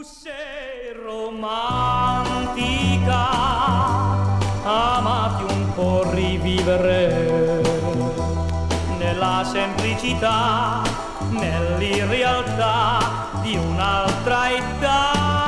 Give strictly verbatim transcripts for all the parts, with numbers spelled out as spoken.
sei romantica, amati un po' rivivere nella semplicità, nell'irrealtà di un'altra età.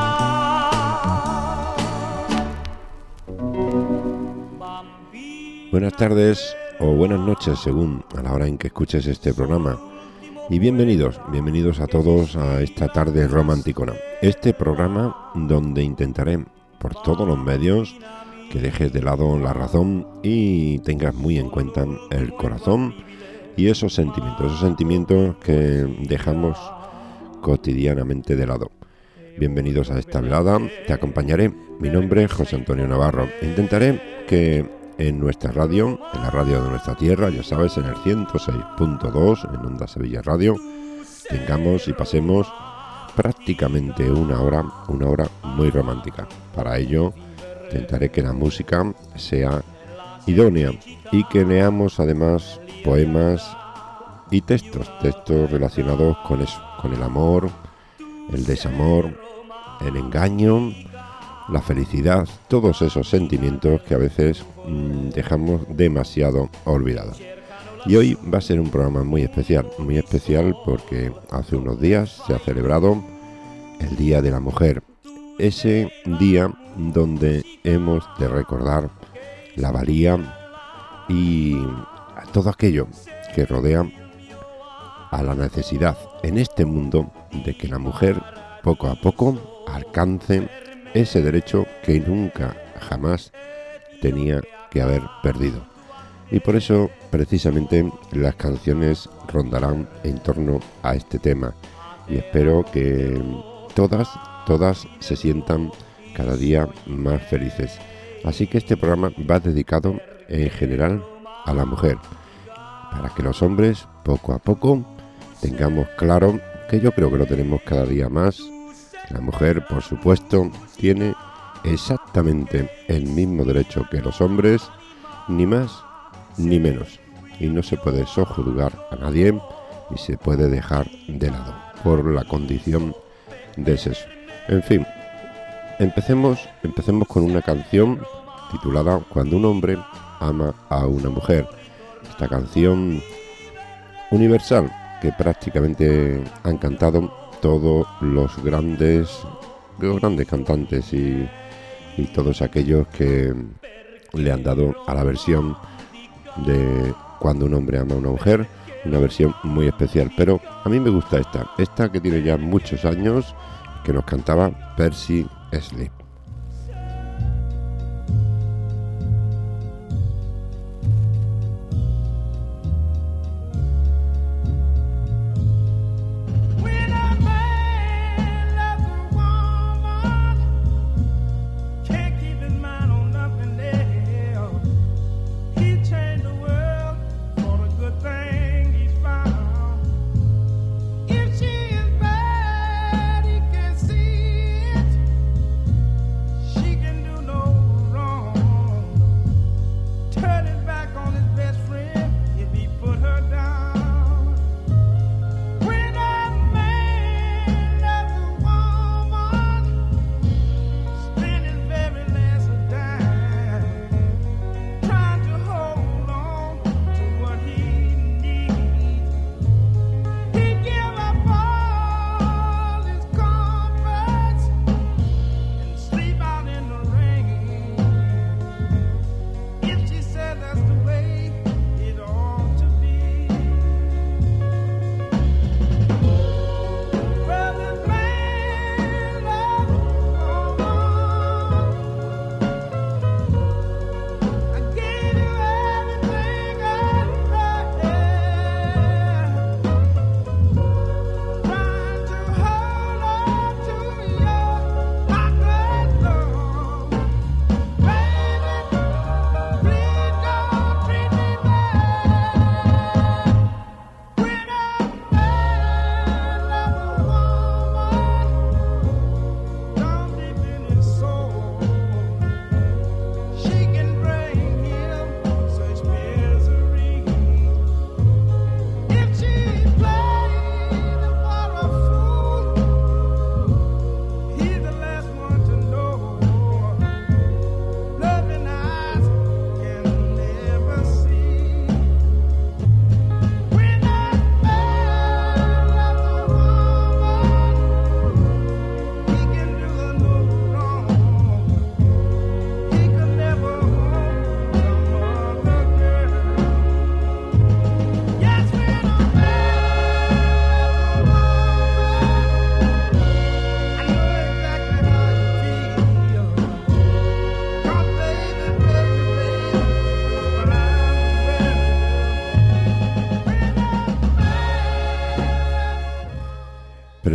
Buenas tardes o buenas noches según a la hora en que escuches este programa. Y bienvenidos, bienvenidos a todos a esta tarde romanticona. Este programa donde intentaré por todos los medios que dejes de lado la razón y tengas muy en cuenta el corazón y esos sentimientos, esos sentimientos que dejamos cotidianamente de lado. Bienvenidos a esta velada, te acompañaré. Mi nombre es José Antonio Navarro. Intentaré que en nuestra radio, en la radio de nuestra tierra, ya sabes, en el ciento seis punto dos, en Onda Sevilla Radio, tengamos y pasemos prácticamente una hora, una hora muy romántica. Para ello, intentaré que la música sea idónea y que leamos además poemas y textos, textos relacionados con eso, con el amor, el desamor, el engaño, la felicidad, todos esos sentimientos que a veces mmm, dejamos demasiado olvidados. Y hoy va a ser un programa muy especial, muy especial porque hace unos días se ha celebrado el Día de la Mujer, ese día donde hemos de recordar la valía y todo aquello que rodea a la necesidad en este mundo de que la mujer poco a poco alcance ese derecho que nunca, jamás tenía que haber perdido. Y por eso, precisamente, las canciones rondarán en torno a este tema. Y espero que todas, todas se sientan cada día más felices. Así que este programa va dedicado en general a la mujer, para que los hombres, poco a poco, tengamos claro, que yo creo que lo tenemos cada día más, la mujer, por supuesto, tiene exactamente el mismo derecho que los hombres, ni más ni menos. Y no se puede sojuzgar a nadie ni se puede dejar de lado por la condición de sexo. En fin, empecemos, empecemos con una canción titulada Cuando un hombre ama a una mujer. Esta canción universal que prácticamente han cantado todos los grandes, los grandes cantantes y, y todos aquellos que le han dado a la versión de Cuando un hombre ama a una mujer, una versión muy especial. Pero a mí me gusta esta, esta que tiene ya muchos años, que nos cantaba Percy Sledge.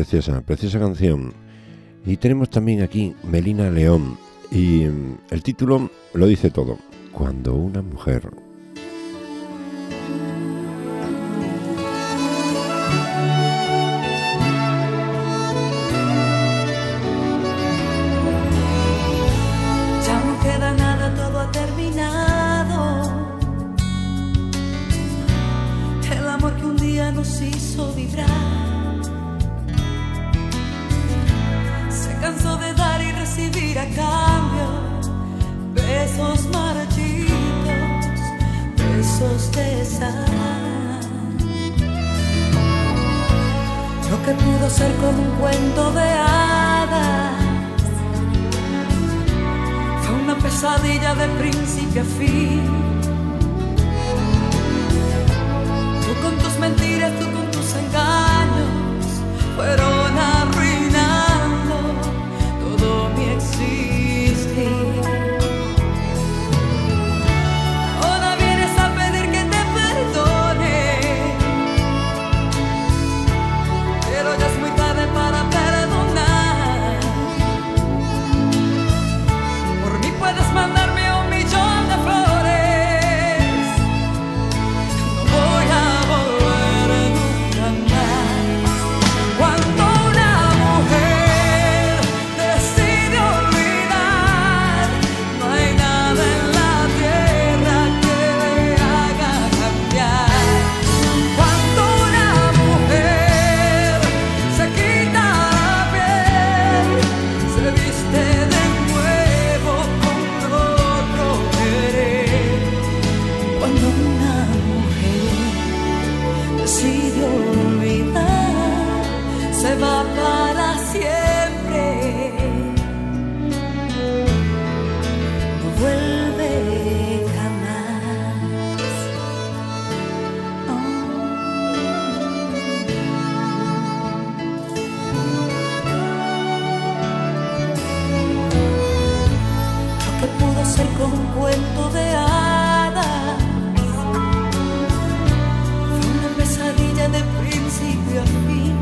preciosa, preciosa canción. Y tenemos también aquí Melina León. Y mm, el título lo dice todo. Cuando una mujer... Ya no queda nada, todo ha terminado. El amor que un día nos hizo vibrar se cansó de dar y recibir a cambio besos marchitos, besos de sal. Lo que pudo ser como un cuento de hadas fue una pesadilla de principio a fin. Tú con tus mentiras, tú con tus engaños fueron arruinando todo mi existir. Ahora vienes a pedir que te perdone, pero ya es muy tarde para perdonar. Por mí puedes mandarme un millón de flores, no voy a volver nunca más. Cuando una mujer decide olvidar, no hay nada en la tierra que le haga cambiar. Cuando una mujer se quita la piel, se viste de nuevo con otro querer. Cuando una mujer decide olvidar, se va para siempre, no vuelve jamás. Oh. Lo que pudo ser como un cuento de hadas fue una pesadilla de principio a fin.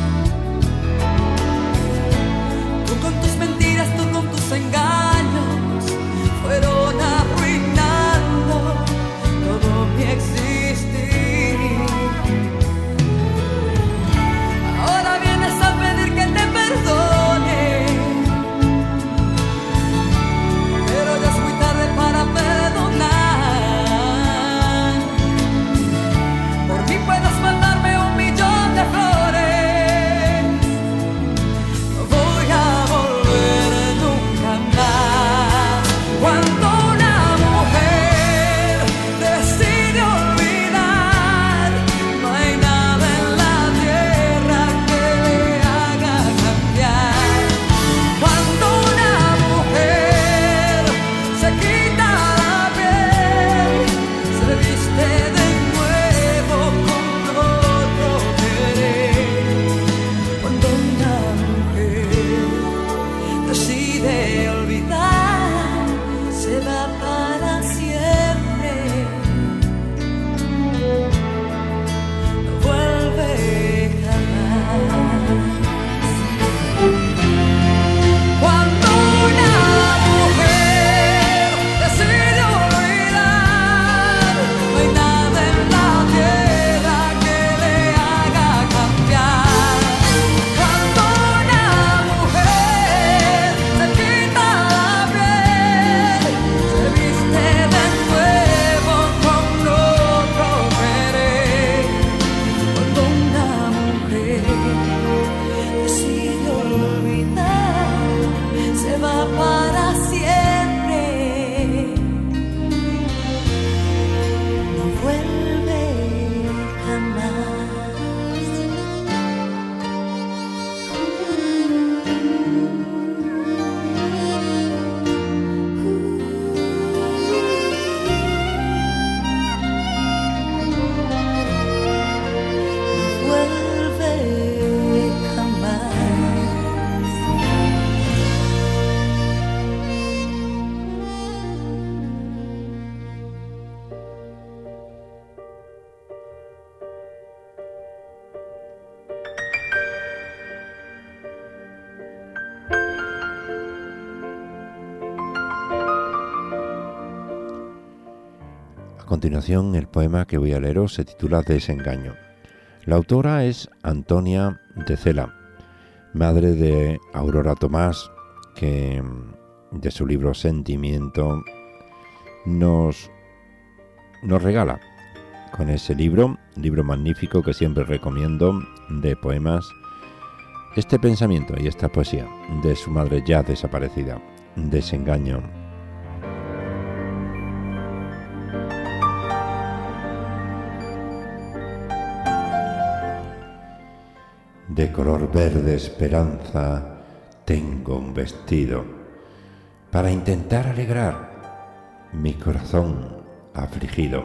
Tú con tus mentiras, tú con tus engaños fueron arruinando todo mi existir. Ahora vienes a pedir que te perdone, pero ya es muy tarde para perdonar. continuación, el poema que voy a leeros se titula Desengaño. La autora es Antonia de Cela, madre de Aurora Tomás, que de su libro Sentimiento nos, nos regala con ese libro, libro magnífico que siempre recomiendo de poemas, este pensamiento y esta poesía de su madre ya desaparecida, Desengaño. De color verde esperanza tengo un vestido para intentar alegrar mi corazón afligido.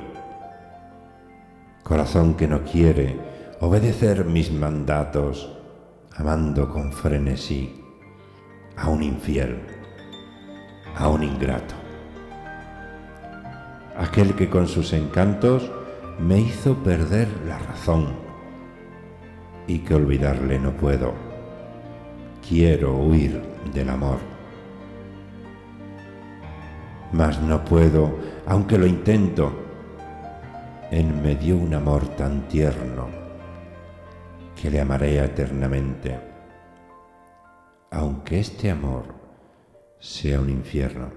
Corazón que no quiere obedecer mis mandatos, amando con frenesí a un infiel, a un ingrato. Aquel que con sus encantos me hizo perder la razón y que olvidarle no puedo. Quiero huir del amor, mas no puedo, aunque lo intento. Él me dio un amor tan tierno que le amaré eternamente, aunque este amor sea un infierno.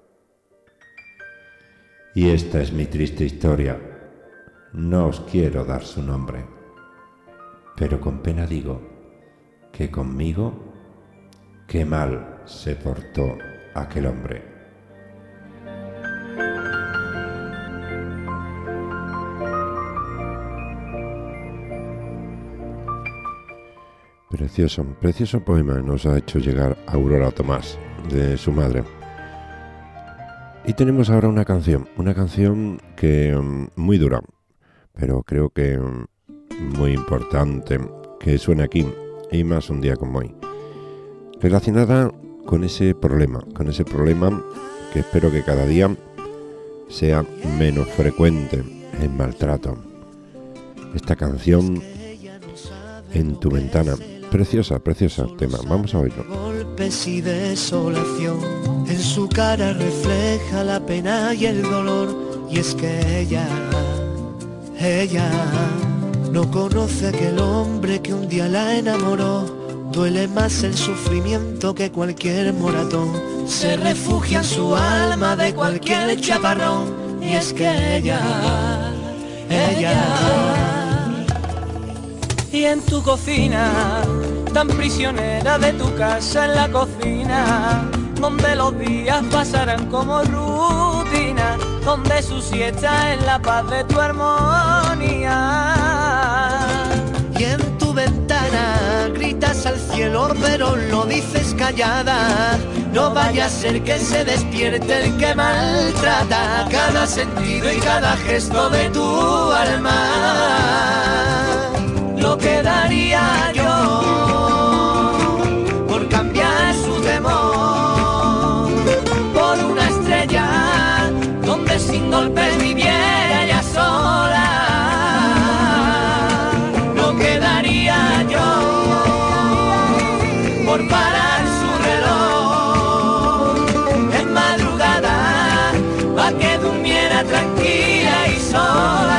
Y esta es mi triste historia, no os quiero dar su nombre, pero con pena digo que conmigo qué mal se portó aquel hombre. Precioso, precioso poema nos ha hecho llegar Aurora Tomás, de su madre. Y tenemos ahora una canción, una canción que um, muy dura, pero creo que um, muy importante, que suena aquí, y más un día como hoy, relacionada con ese problema, con ese problema que espero que cada día sea menos frecuente, el maltrato. Esta canción, En tu ventana, preciosa, preciosa tema, vamos a oírlo. Golpes y desolación, en su cara refleja la pena y el dolor, y es que ella, ella no conoce a aquel hombre que un día la enamoró. Duele más el sufrimiento que cualquier moratón, se refugia en su alma de cualquier chaparrón, y es que ella, ella. Y en tu cocina, tan prisionera de tu casa en la cocina, donde los días pasarán como rutina, donde su siesta es la paz de tu armonía. Y en tu ventana gritas al cielo, pero lo dices callada. No vaya a ser que se despierte el que maltrata cada sentido y cada gesto de tu alma. Lo que daría yo por cambiar su temor por una estrella donde sin golpes viviera ella sola. Lo que daría yo por parar su reloj en madrugada pa' que durmiera tranquila y sola.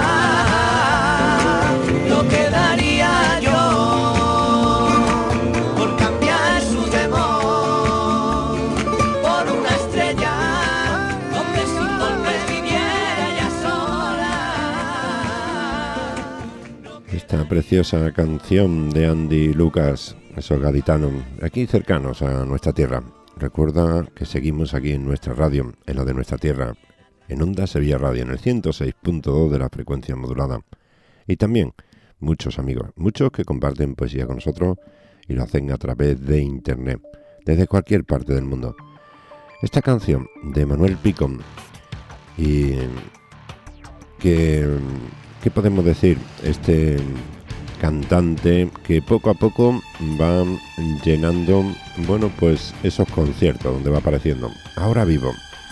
Esta preciosa canción de Andy Lucas, esos gaditanos, aquí cercanos a nuestra tierra. Recuerda que seguimos aquí en nuestra radio, en la de nuestra tierra, en Onda Sevilla Radio, en el ciento seis punto dos de la frecuencia modulada. Y también muchos amigos, muchos que comparten poesía con nosotros y lo hacen a través de internet, desde cualquier parte del mundo. Esta canción de Manuel Pico, y que... ¿qué podemos decir? Este cantante que poco a poco va llenando, bueno, pues esos conciertos donde va apareciendo. Ahora vivo.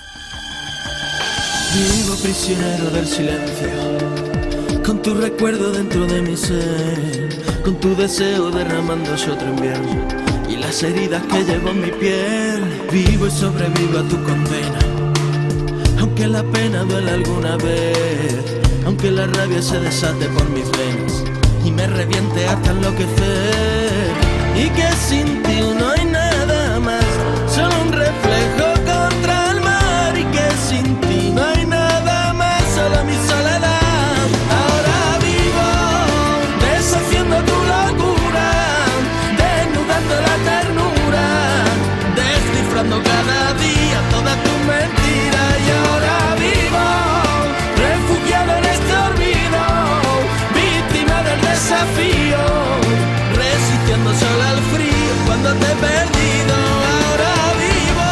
Vivo prisionero del silencio, con tu recuerdo dentro de mi ser, con tu deseo derramándose otro invierno y las heridas que llevo en mi piel. Vivo y sobrevivo a tu condena, aunque la pena duela alguna vez, aunque la rabia se desate por mis venas y me reviente hasta enloquecer, y que sin ti no hay nada más, solo un reflejo contra el mar, y que sin ti no hay nada más, solo mi soledad. Ahora vivo deshaciendo tu locura, desnudando la ternura, descifrando cada día toda tu mentira, y ahora vivo refugiado en este olvido, víctima del desafío, resistiendo solo al frío cuando te he perdido. Ahora vivo,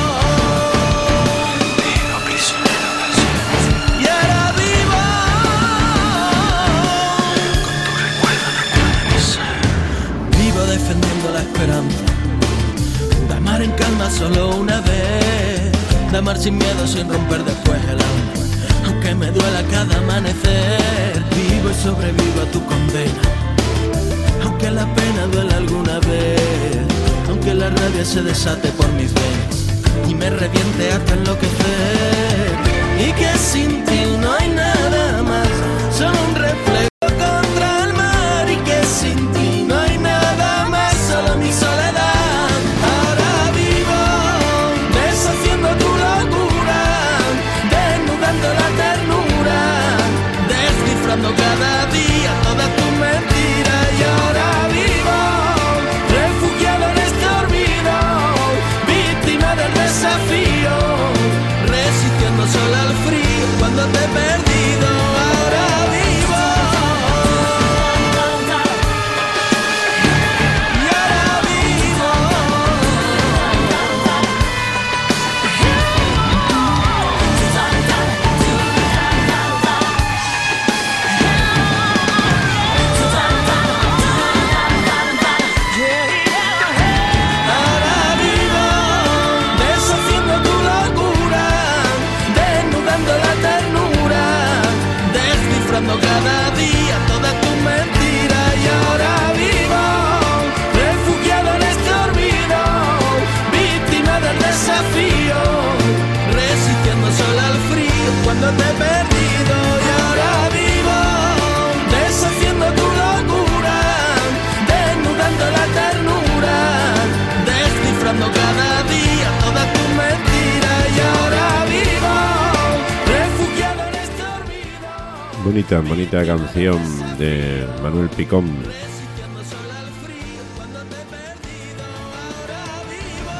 vivo prisionero del silencio, y ahora vivo con tu recuerdo dentro de mi ser. Vivo defendiendo la esperanza de amar en calma solo una vez, de amar sin miedo, sin romper después el alma, aunque me duela cada amanecer. Vivo y sobrevivo a tu condena, aunque la pena duela alguna vez, aunque la rabia se desate por mis venas y me reviente hasta enloquecer, y que sin ti no hay nada más, solo un reflejo contra el mar, y que sin ti no hay nada más, solo mi soledad. Ahora vivo deshaciendo tu locura, desnudando la ternura, descifrando cada día toda tu mentira, y ahora vivo refugiado en este olvido, víctima del desafío, resistiendo solo al frío cuando te he perdido. Ahora vivo, y ahora vivo. Ahora vivo deshaciendo tu locura, desnudando la ternura, descifrando cada día toda tu mentira, y ahora vivo refugiado en este olvido, víctima del desafío, resistiendo solo al frío cuando te he perdido, y ahora vivo deshaciendo tu locura, desnudando la ternura, descifrando cada día toda tu mentira, y ahora vivo refugiado en este olvido. Bonita, bonita canción de Manuel Picón. Resistiendo solo al frío cuando te he perdido. Ahora vivo.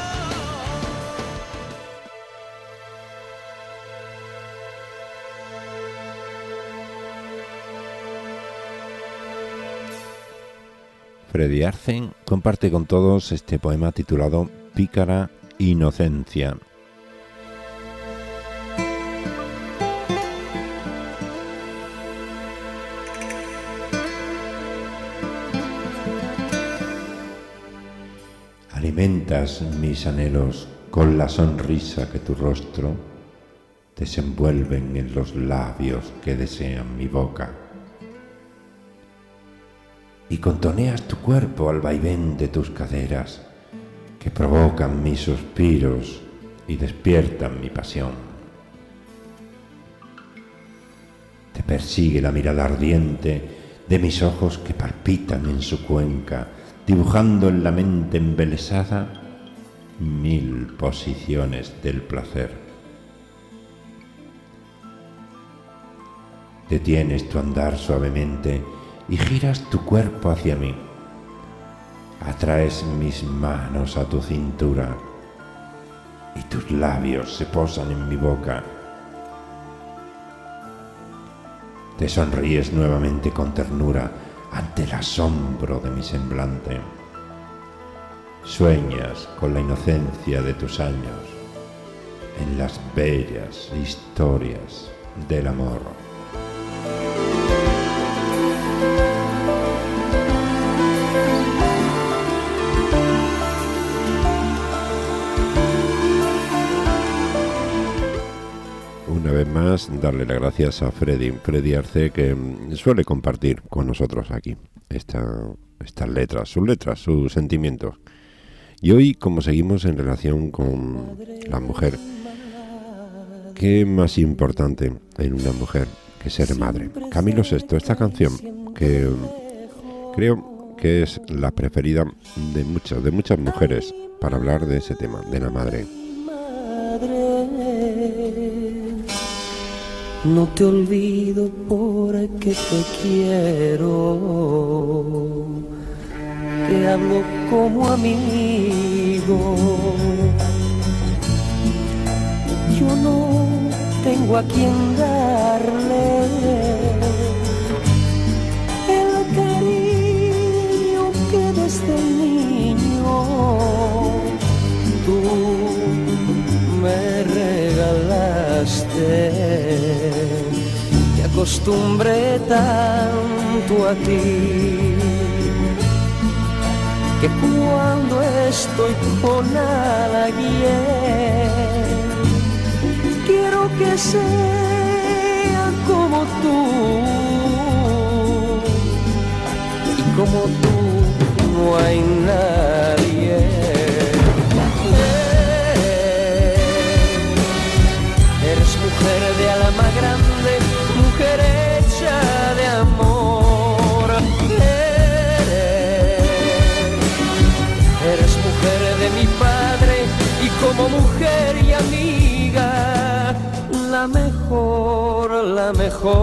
Freddy Arce comparte con todos este poema titulado Pícara Inocencia. Alimentas mis anhelos con la sonrisa que tu rostro desenvuelven en los labios que desean mi boca, y contoneas tu cuerpo al vaivén de tus caderas que provocan mis suspiros y despiertan mi pasión. Te persigue la mirada ardiente de mis ojos que palpitan en su cuenca, dibujando en la mente embelesada mil posiciones del placer. Detienes tu andar suavemente y giras tu cuerpo hacia mí. Atraes mis manos a tu cintura y tus labios se posan en mi boca. Te sonríes nuevamente con ternura ante el asombro de mi semblante. Sueñas con la inocencia de tus años en las bellas historias del amor. Una vez más, darle las gracias a Freddy, Freddy Arce, que suele compartir con nosotros aquí esta, estas letras, sus letras, sus sentimientos. Y hoy, como seguimos en relación con la mujer ¿qué más importante en una mujer que ser madre? Camilo sexto, esta canción que creo que es la preferida de muchas, de muchas mujeres para hablar de ese tema, de la madre. No te olvido porque te quiero, te hablo como amigo. Yo no tengo a quien darle el cariño que desde niño tú me regalaste. Te acostumbré tanto a ti que cuando estoy con alguien quiero que sea como tú, y como tú no hay nadie. Eres mujer de alma grande, mujer hecha de amor. Eres, eres mujer de mi padre y como mujer y amiga, la mejor, la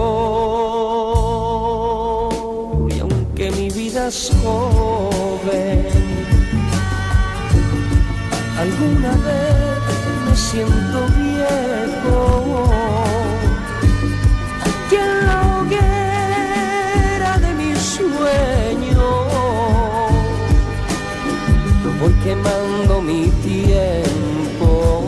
mejor. Y aunque mi vida es joven, alguna vez me siento viejo, que en la hoguera de mis sueños voy quemando mi tiempo.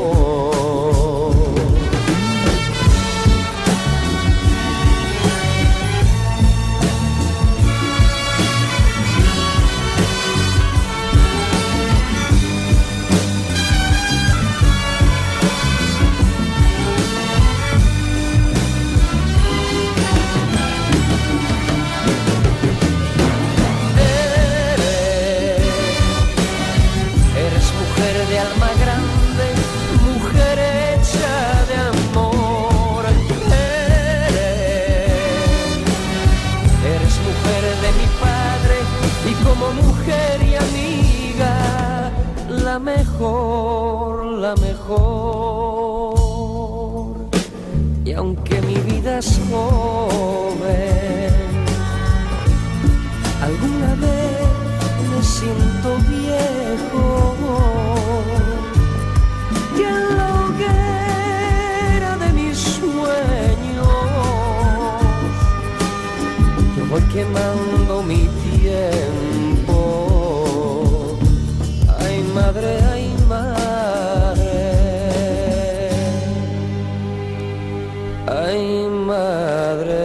La mejor, la mejor. Y aunque mi vida es joven, alguna vez me siento viejo, que en la hoguera de mis sueños yo voy quemando mi tiempo. Madre, ay madre, ay madre.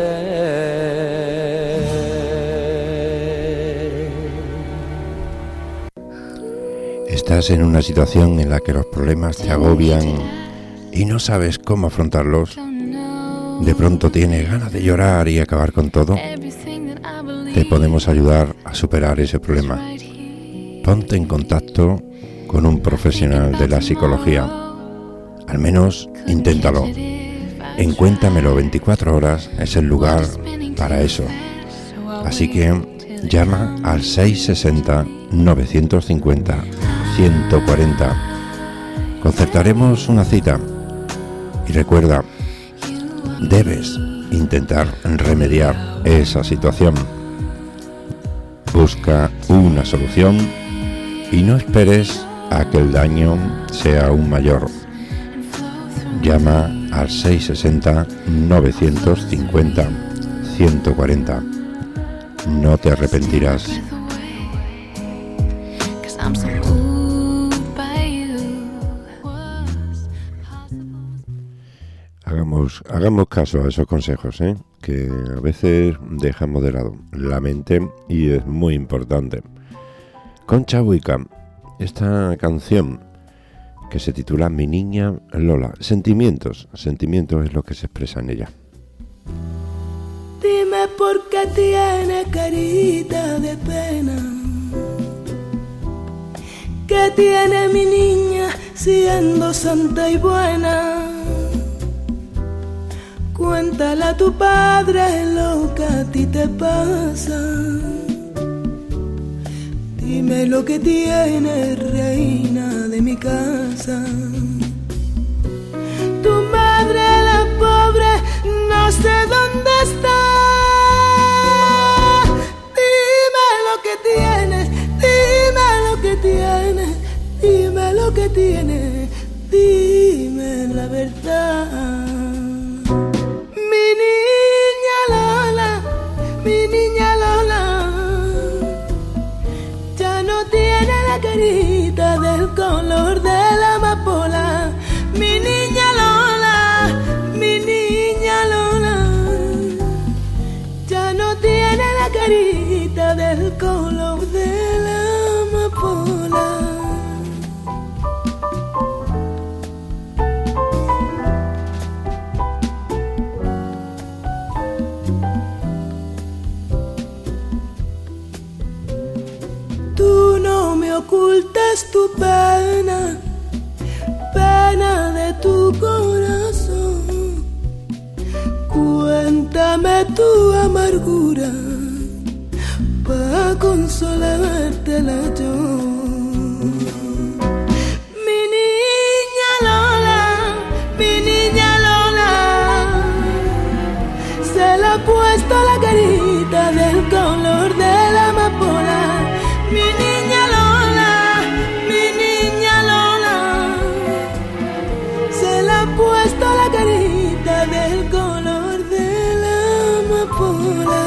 Estás en una situación en la que los problemas te agobian y no sabes cómo afrontarlos. De pronto tienes ganas de llorar y acabar con todo. Te podemos ayudar a superar ese problema. Ponte en contacto con un profesional de la psicología. Al menos inténtalo. En Cuéntamelo veinticuatro horas es el lugar para eso. Así que llama al seis sesenta, novecientos cincuenta, ciento cuarenta. Concertaremos una cita. Y recuerda, debes intentar remediar esa situación. Busca una solución y no esperes a que el daño sea aún mayor. Llama al seis sesenta, novecientos cincuenta, ciento cuarenta. No te arrepentirás. Hagamos, hagamos caso a esos consejos, ¿eh? Que a veces dejamos de lado la mente y es muy importante. Concha Huica, esta canción que se titula Mi niña Lola. Sentimientos, sentimientos es lo que se expresa en ella. Dime por qué tiene carita de pena, ¿qué tiene mi niña siendo santa y buena? Cuéntale a tu padre lo que a ti te pasa. Dime lo que tienes, reina de mi casa. Tu madre, la pobre, no sé dónde está. Dime lo que tienes, dime lo que tienes, dime lo que tienes, dime la verdad. Mi niña Lola, mi niña Lola, ya no tiene la carita del color de la amapola. Mi niña Lola, mi niña Lola, ya no tiene la carita del color de la amapola. Tú no me ocultas tu pena, pena de tu corazón. Cuéntame tu amargura pa' consolártela yo. Mi niña Lola, mi niña Lola, se le ha puesto la carita del color de la amapola. Mi niña Lola, mi niña Lola, se le ha puesto la carita del color de la amapola.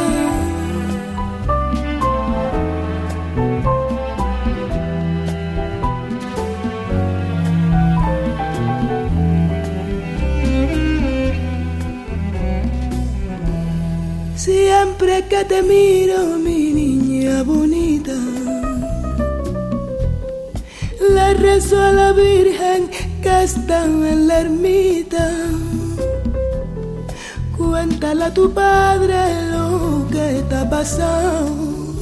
Siempre que te miro, mi niña bonita, le rezo a la Virgen que está en la ermita. Cuéntale a tu padre lo que te ha pasado.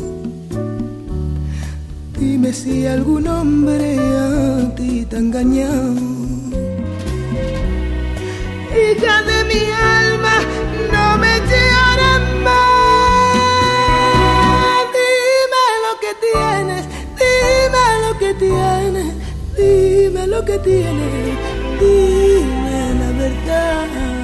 Dime si algún hombre a ti te ha engañado. Hija de mi alma, no me llores más. Dime lo que tienes, dime lo que tienes, dime lo que tienes, dime la verdad.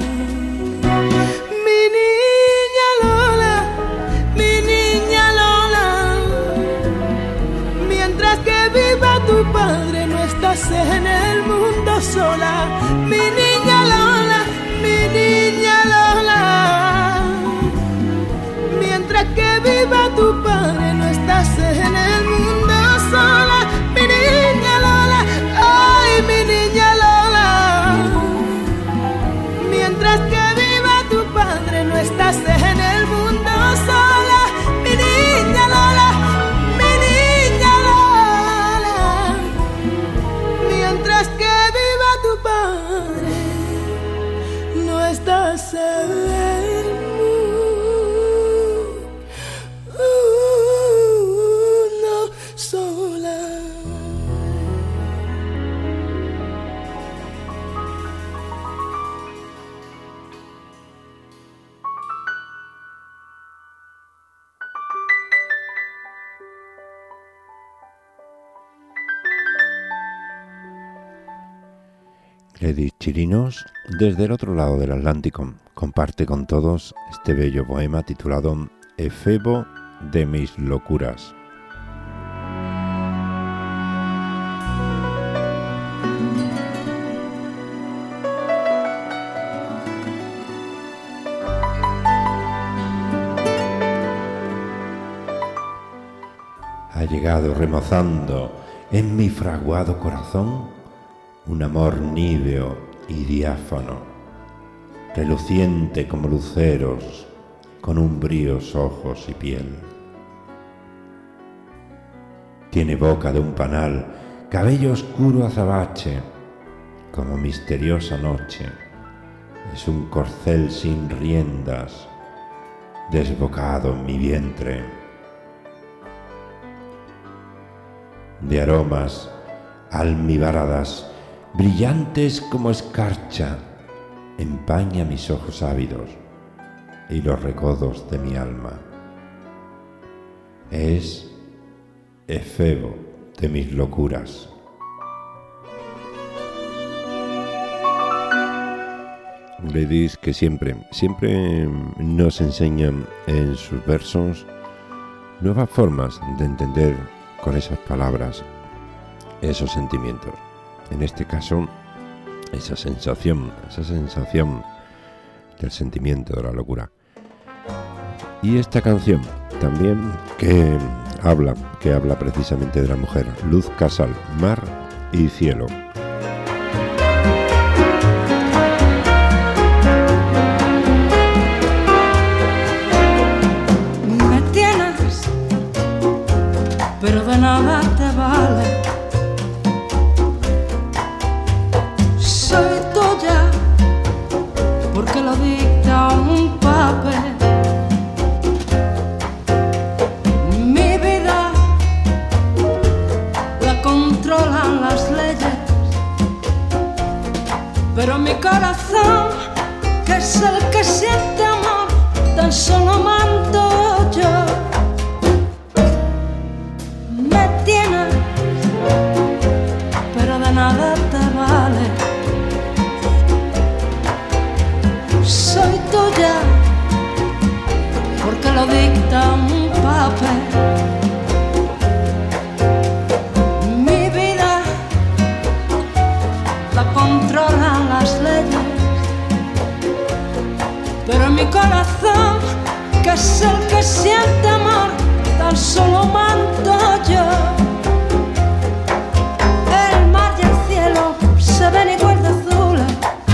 Mi niña Lola, mi niña Lola, mientras que viva tu padre no estás en el mundo sola. Mi niña Lola, mi niña Lola, mientras que viva tu padre no estás en el mundo sola. Mi niña Lola, ay mi niña Lola, mientras que viva tu padre no estás en el mundo sola. Mi niña Lola, mi niña Lola, mientras que viva tu padre no estás en el mundo sola. Gladys Chirinos, desde el otro lado del Atlántico, comparte con todos este bello poema titulado Efebo de mis locuras. Ha llegado remozando en mi fraguado corazón un amor níveo y diáfano, reluciente como luceros, con umbríos ojos y piel. Tiene boca de un panal, cabello oscuro azabache, como misteriosa noche. Es un corcel sin riendas, desbocado en mi vientre. De aromas almibaradas, brillantes como escarcha, empaña mis ojos ávidos y los recodos de mi alma. Es efebo de mis locuras. Gladys, que siempre, siempre nos enseñan en sus versos nuevas formas de entender con esas palabras esos sentimientos. En este caso, esa sensación, esa sensación del sentimiento de la locura. Y esta canción también que habla, que habla precisamente de la mujer, Luz Casal, Mar y Cielo. Me tienes, pero de nada te vale. Soy tuya porque lo dicta un papel. Mi vida la controlan las leyes, pero mi corazón, que es el que siente amor, tan solo mando yo. Me tienes, pero de nada te vale. Soy tuya porque lo dicta un papel. Mi vida la controlan las leyes, pero mi corazón, que es el que siente amor, tan solo mando yo. El mar y el cielo se ven igual de azules,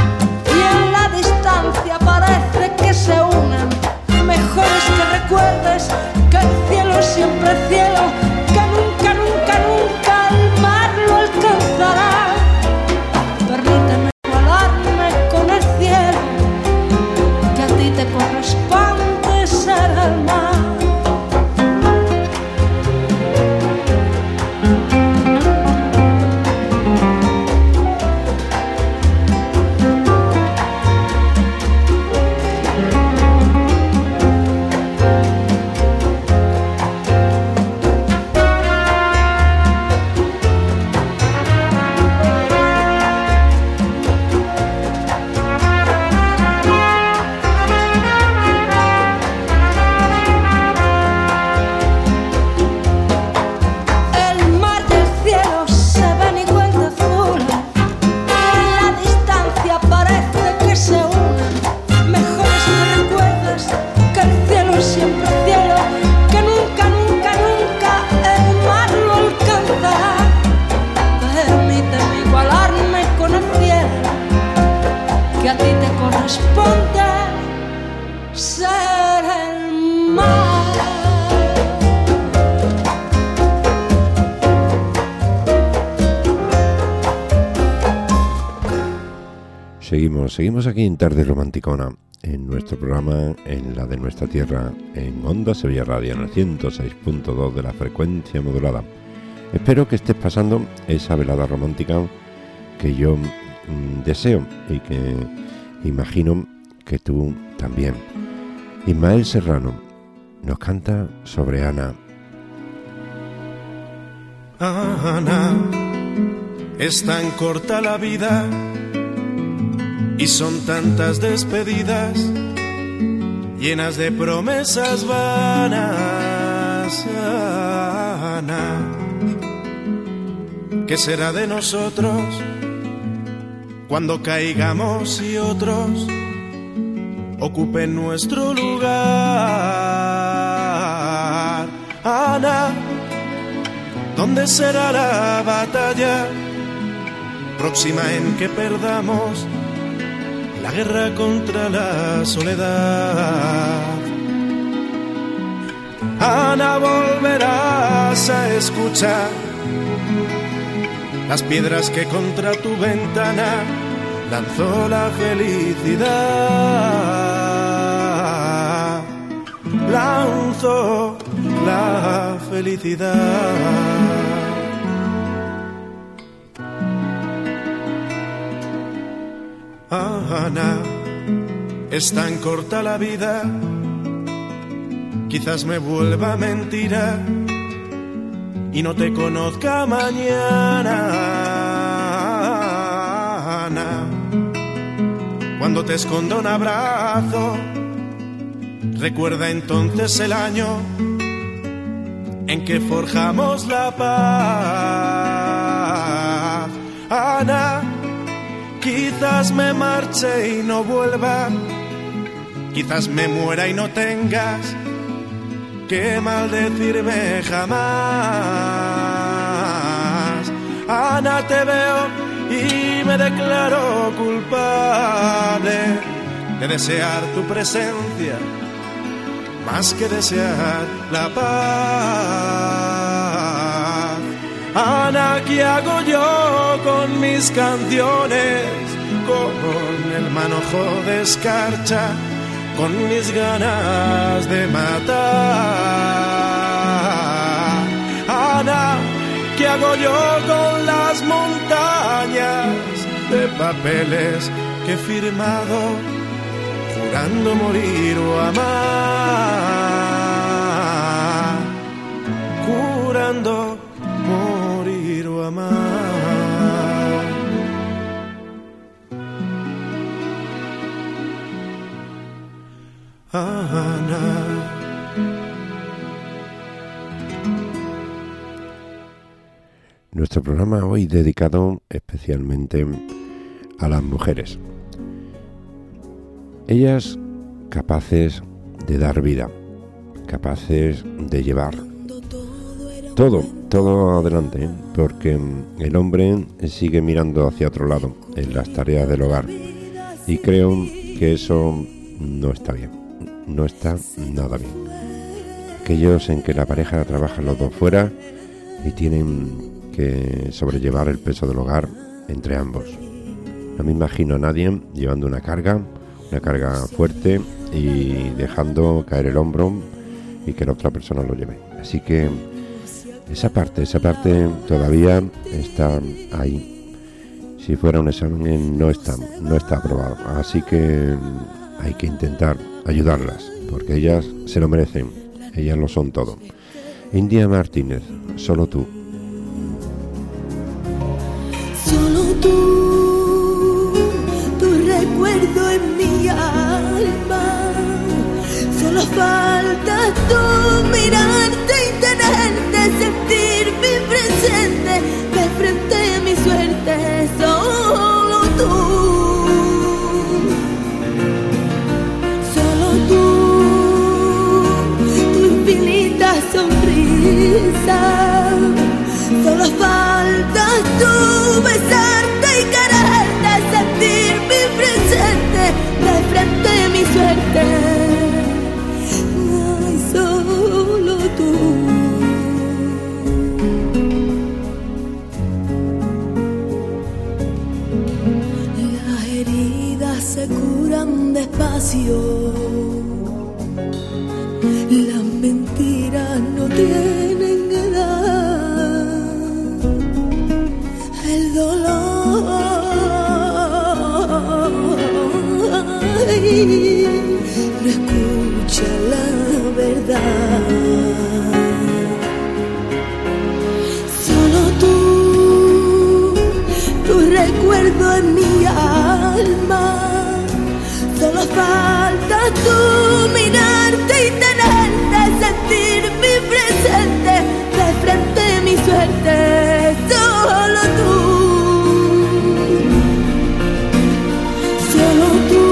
parece que se unen. Mejor es que recuerdes que el cielo es siempre cielo, que nunca, nunca, nunca el mar lo alcanzará. Permíteme igualarme con el cielo, que a ti te corresponde ser el mar. Seguimos, seguimos aquí en Tarde Romanticona, en nuestro programa, en la de nuestra tierra, en Onda Sevilla Radio, en el ciento seis punto dos de la frecuencia modulada. Espero que estés pasando esa velada romántica que yo mmm, deseo y que imagino que tú también. Ismael Serrano nos canta sobre Ana. Ana, es tan corta la vida y son tantas despedidas, llenas de promesas vanas. Ana, ¿qué será de nosotros cuando caigamos y otros ocupen nuestro lugar? Ana, ¿dónde será la batalla próxima en que perdamos la guerra contra la soledad? Ana, volverás a escuchar las piedras que contra tu ventana lanzó la felicidad. Lanzó la felicidad. Ana, es tan corta la vida, quizás me vuelva mentira y no te conozca mañana. Ana, cuando te esconda un abrazo, recuerda entonces el año en que forjamos la paz. Ana, quizás me marche y no vuelva, quizás me muera y no tengas que maldecirme jamás. Ana, te veo y me declaro culpable de desear tu presencia más que desear la paz. Ana, ¿qué hago yo con mis canciones? Con el manojo de escarcha, con mis ganas de matar. Ana, ¿qué hago yo con las montañas de papeles que he firmado, jurando morir o amar? Jurando morir o amar. Ana. Nuestro programa hoy dedicado especialmente a las mujeres. Ellas capaces de dar vida, capaces de llevar todo, todo adelante, ¿eh? Porque el hombre sigue mirando hacia otro lado en las tareas del hogar y creo que eso no está bien, no está nada bien. Aquellos en que la pareja trabaja los dos fuera y tienen que sobrellevar el peso del hogar entre ambos. No me imagino a nadie llevando una carga, una carga fuerte y dejando caer el hombro y que la otra persona lo lleve. Así que esa parte, esa parte todavía está ahí. Si fuera un examen no está, no está aprobado. Así que hay que intentar ayudarlas, porque ellas se lo merecen, ellas lo son todo. India Martínez, Solo tú. Solo tú, tu recuerdo en mi alma. Solo falta tú mirarte y tenerte, sentir mi presente, de frente a mi suerte. Solo tú, solo tú, tu infinita sonrisa. Solo falta tú besarte y quererte, sentir mi presente, de frente a mi suerte. Ay, solo tú. Las heridas se curan despacio, las mentiras no tienen edad. El dolor ay, no escucha la verdad. Solo tú, tu recuerdo en mi alma. Solo falta tú mirarte y tenerte, sentir mi presente, de frente a mi suerte. Solo tú, solo tú,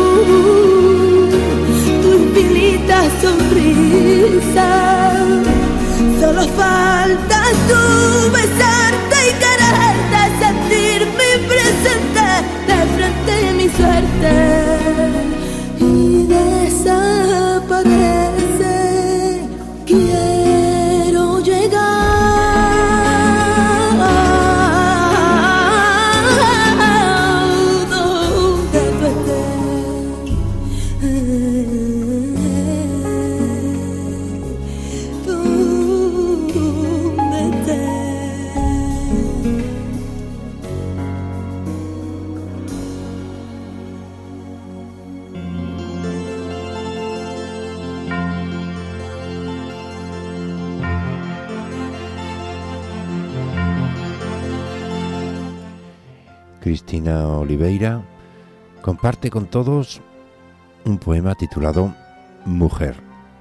tu infinita sonrisa. Solo falta tú besarte y quererte, sentir mi presente, de frente a mi suerte. Y desaparece, quiero llegar Cristina Oliveira comparte con todos un poema titulado Mujer.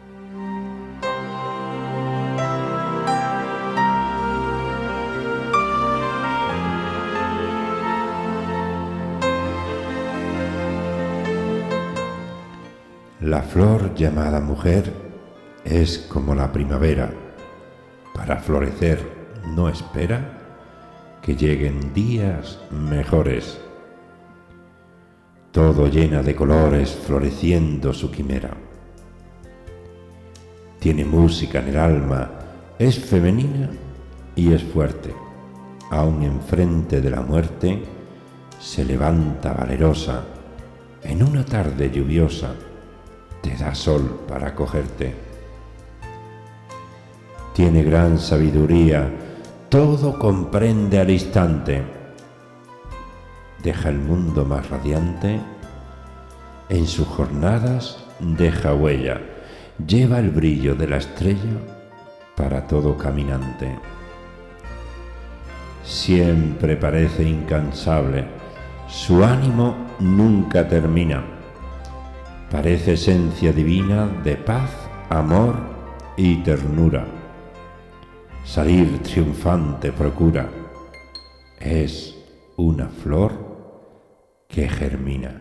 La flor llamada mujer es como la primavera. Para florecer no espera que lleguen días mejores. Todo llena de colores floreciendo su quimera. Tiene música en el alma, es femenina y es fuerte. Aun enfrente de la muerte se levanta valerosa. En una tarde lluviosa te da sol para acogerte. Tiene gran sabiduría, todo comprende al instante. Deja el mundo más radiante, en sus jornadas deja huella, lleva el brillo de la estrella para todo caminante. Siempre parece incansable, su ánimo nunca termina. Parece esencia divina de paz, amor y ternura. Salir triunfante procura, es una flor que germina.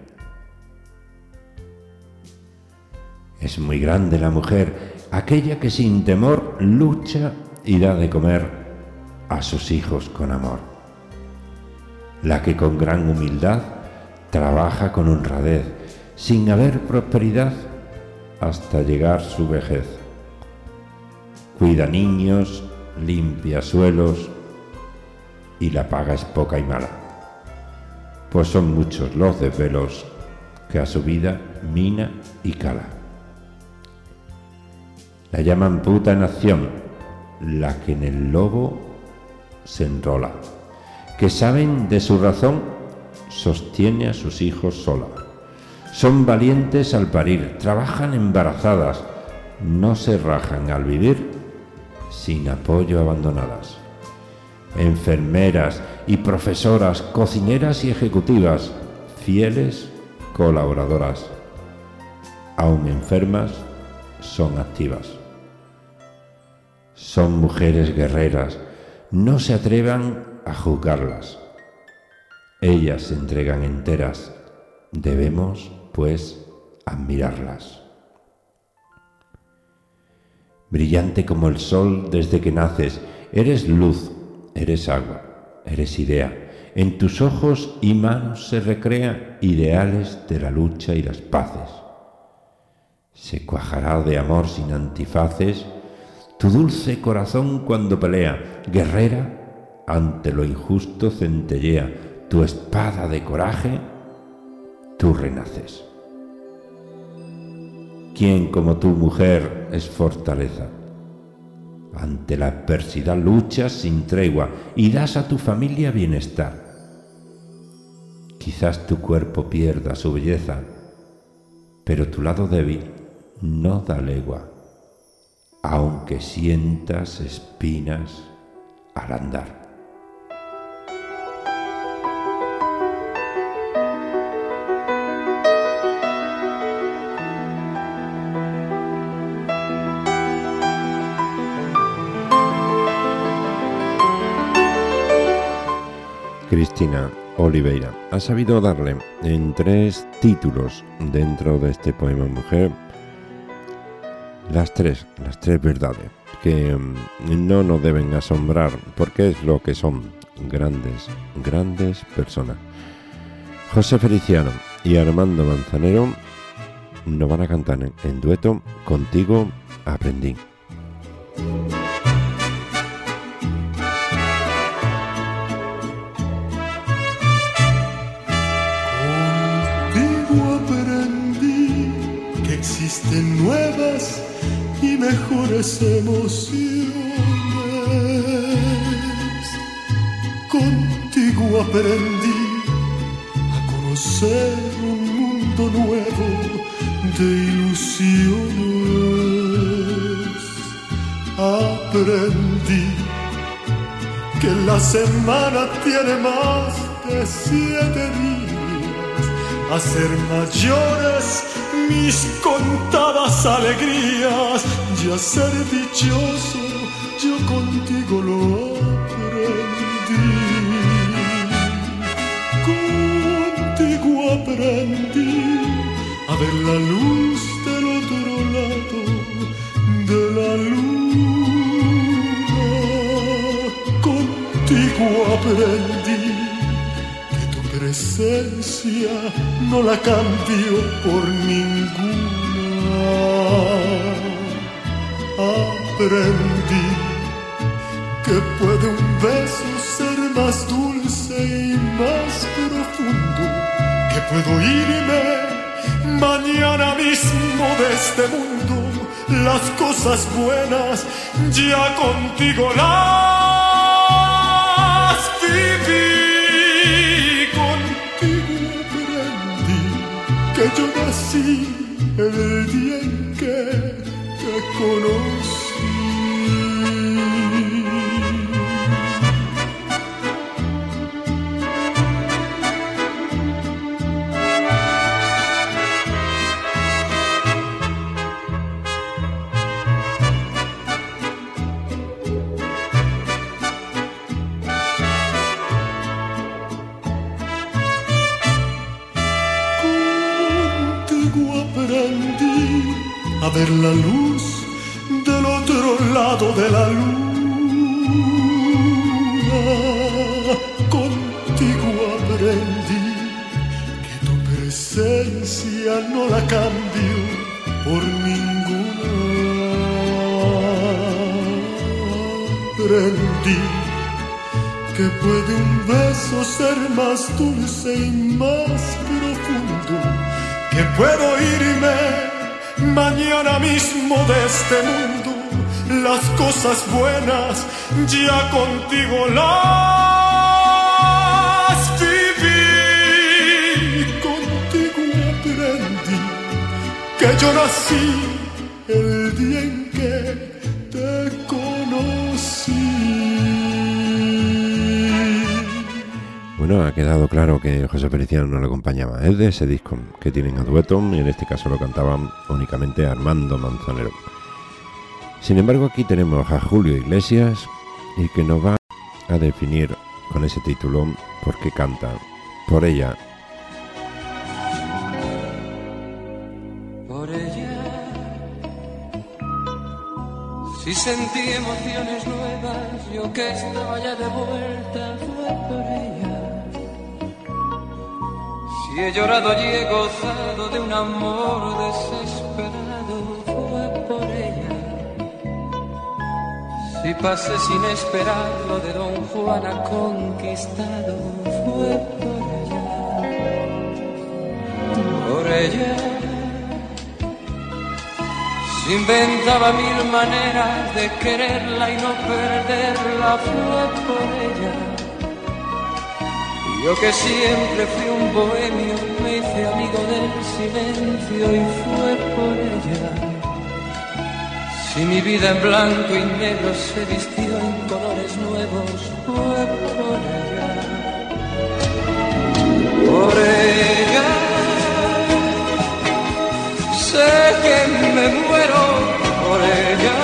Es muy grande la mujer, aquella que sin temor lucha y da de comer a sus hijos con amor. La que con gran humildad trabaja con honradez, sin haber prosperidad hasta llegar su vejez. Cuida niños, limpia suelos y la paga es poca y mala, pues son muchos los desvelos que a su vida mina y cala. La llaman puta en acción, la que en el lobo se enrola, que saben de su razón, sostiene a sus hijos sola. Son valientes al parir, trabajan embarazadas, no se rajan al vivir, sin apoyo abandonadas. Enfermeras y profesoras, cocineras y ejecutivas, fieles colaboradoras. Aún enfermas, son activas. Son mujeres guerreras, no se atrevan a juzgarlas. Ellas se entregan enteras, debemos, pues, admirarlas. Brillante como el sol desde que naces, eres luz, eres agua, eres idea. En tus ojos y manos se recrean ideales de la lucha y las paces. Se cuajará de amor sin antifaces tu dulce corazón cuando pelea, guerrera, ante lo injusto centellea, tu espada de coraje, tú renaces. ¿Quién como tu mujer es fortaleza? Ante la adversidad luchas sin tregua y das a tu familia bienestar. Quizás tu cuerpo pierda su belleza, pero tu lado débil no da legua, aunque sientas espinas al andar. Cristina Oliveira ha sabido darle en tres títulos dentro de este poema Mujer las tres, las tres verdades que no nos deben asombrar porque es lo que son grandes, grandes personas. José Feliciano y Armando Manzanero nos van a cantar en, en dueto Contigo aprendí. Existen nuevas y mejores emociones. Contigo aprendí a conocer un mundo nuevo de ilusiones. Aprendí que la semana tiene más de siete días, hacer mayores mis contadas alegrías, y a ser dichoso yo contigo lo aprendí. Contigo aprendí a ver la luz del otro lado de la luna. Contigo aprendí que tu presencia no la cambio por ninguna. Aprendí que puede un beso ser más dulce y más profundo, que puedo irme mañana mismo de este mundo. Las cosas buenas ya contigo las viví. Contigo aprendí que yo nací el día en que te conocí. A ver la luz del otro lado de la luna. Contigo aprendí que tu presencia no la cambio por ninguna. Aprendí que puede un beso ser más dulce y más profundo, que puedo irme mañana mismo de este mundo. Las cosas buenas ya contigo las viví. Contigo aprendí que yo nací el día en que te conocí. Bueno, ha quedado claro que José Feliciano no le acompañaba. Es de ese disco que tienen a dueto, y en este caso lo cantaban únicamente Armando Manzanero. Sin embargo, aquí tenemos a Julio Iglesias, y que nos va a definir con ese título porque canta Por ella. Por ella, si sentí emociones nuevas, yo que estaba ya de vuelta, fue por ella. Si he llorado y he gozado de un amor desesperado, fue por ella. Si pasé sin esperarlo de Don Juan a conquistado, fue por ella. Por ella se inventaba mil maneras de quererla y no perderla, fue por ella. Yo que siempre fui un bohemio, me hice amigo del silencio y fue por ella. Si mi vida en blanco y negro se vistió en colores nuevos, fue por ella. Por ella sé que me muero, por ella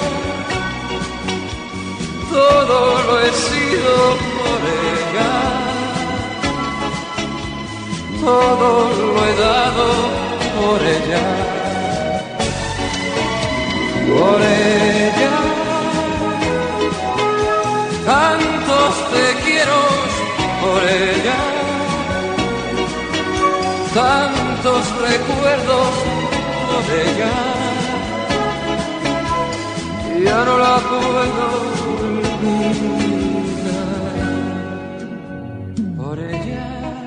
todo lo he sido, por ella todo lo he dado, por ella. Por ella, tantos te quiero, por ella, tantos recuerdos, por ella, ya no la puedo olvidar. Por ella,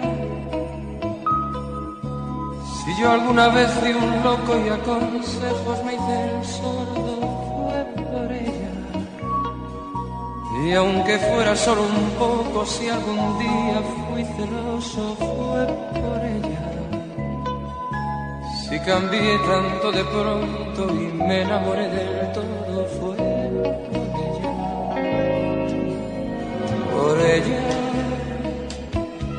si yo alguna vez fui un loco y a consejos me hice el sordo, fue por ella. Y aunque fuera solo un poco, si algún día fui celoso, fue por ella. Si cambié tanto de pronto y me enamoré del todo, fue por ella. Por ella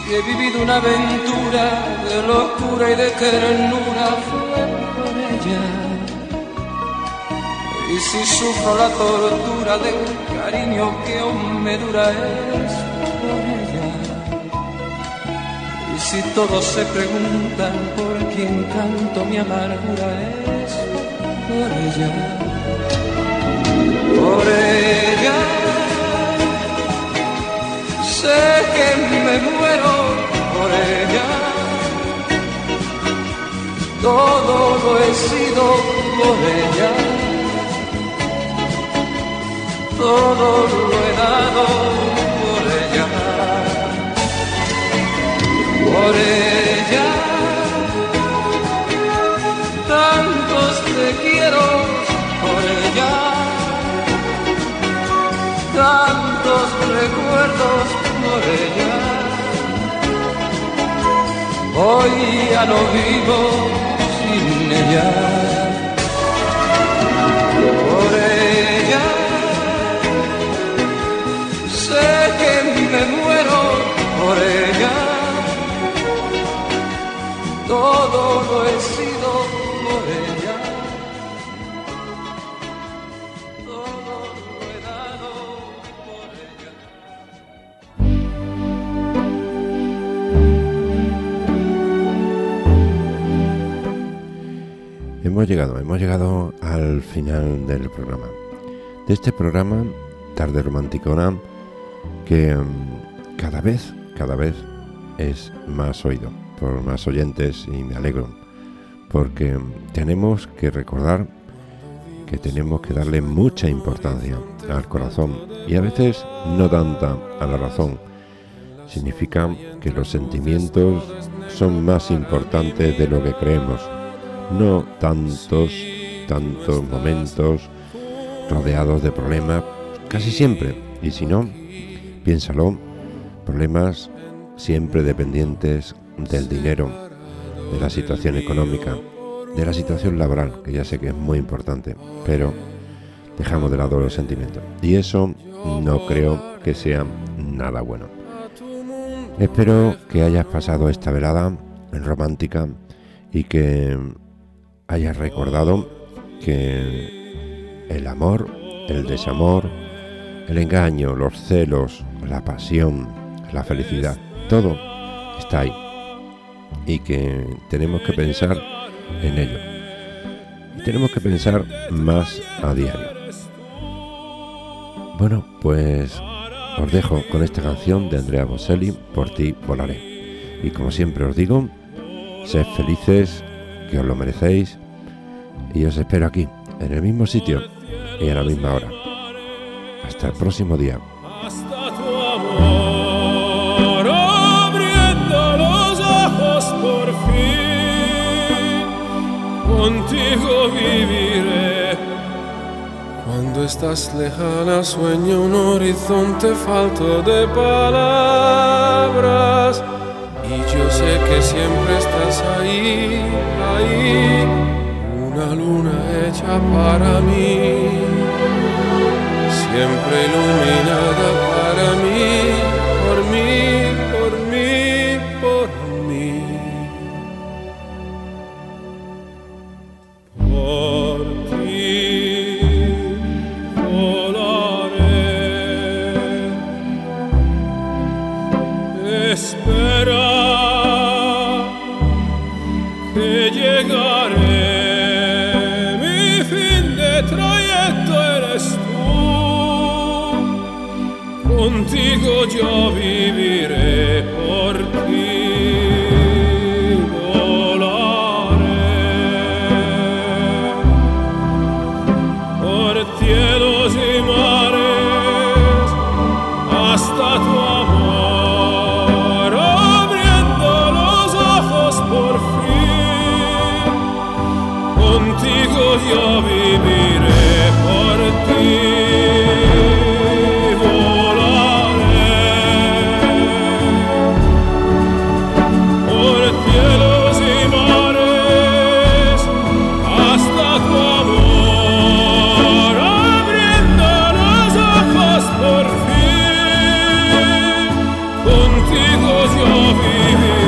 Si he vivido una aventura de locura y de ternura fue por ella. Y si sufro la tortura del cariño que aún me dura es por ella. Y si todos se preguntan por quién canto mi amargura es por ella. Por ella sé que me muero por ella. Todo lo he sido por ella. Todo lo he dado por ella. Por ella tantos te quiero por ella. Tantos recuerdos por ella. Hoy ya no vivo sin ella. Por ella sé que me muero por ella. Todo lo he sido por ella. Hemos llegado, hemos llegado al final del programa. De este programa, Tarde Romanticona, que um, cada vez, cada vez es más oído por más oyentes y me alegro, porque um, tenemos que recordar que tenemos que darle mucha importancia al corazón y a veces no tanta a la razón. Significa que los sentimientos son más importantes de lo que creemos. No tantos, tantos momentos rodeados de problemas, casi siempre. Y si no, piénsalo, problemas siempre dependientes del dinero, de la situación económica, de la situación laboral, que ya sé que es muy importante, pero dejamos de lado los sentimientos. Y eso no creo que sea nada bueno. Espero que hayas pasado esta velada romántica y que hayas recordado que el amor, el desamor, el engaño, los celos, la pasión, la felicidad, todo está ahí y que tenemos que pensar en ello. Y tenemos que pensar más a diario. Bueno, pues os dejo con esta canción de Andrea Bocelli, Por ti volaré. Y como siempre os digo, sed felices, que os lo merecéis, y os espero aquí, en el mismo sitio y a la misma hora. Hasta el próximo día. Hasta tu amor, abriendo los ojos por fin, contigo viviré. Cuando estás lejana sueño un horizonte falto de palabras. Y yo sé que siempre estás ahí, ahí, una luna hecha para mí, siempre iluminada para mí, por mí, por mí, por mí. Por ti volaré, espera que llegaré, mi fin de trayecto eres tú, contigo yo viviré, por ti volaré, por cielos y mares, hasta tu amor, abriendo los ojos por fin, contigo yo viviré, por ti volaré. contigo yo viví.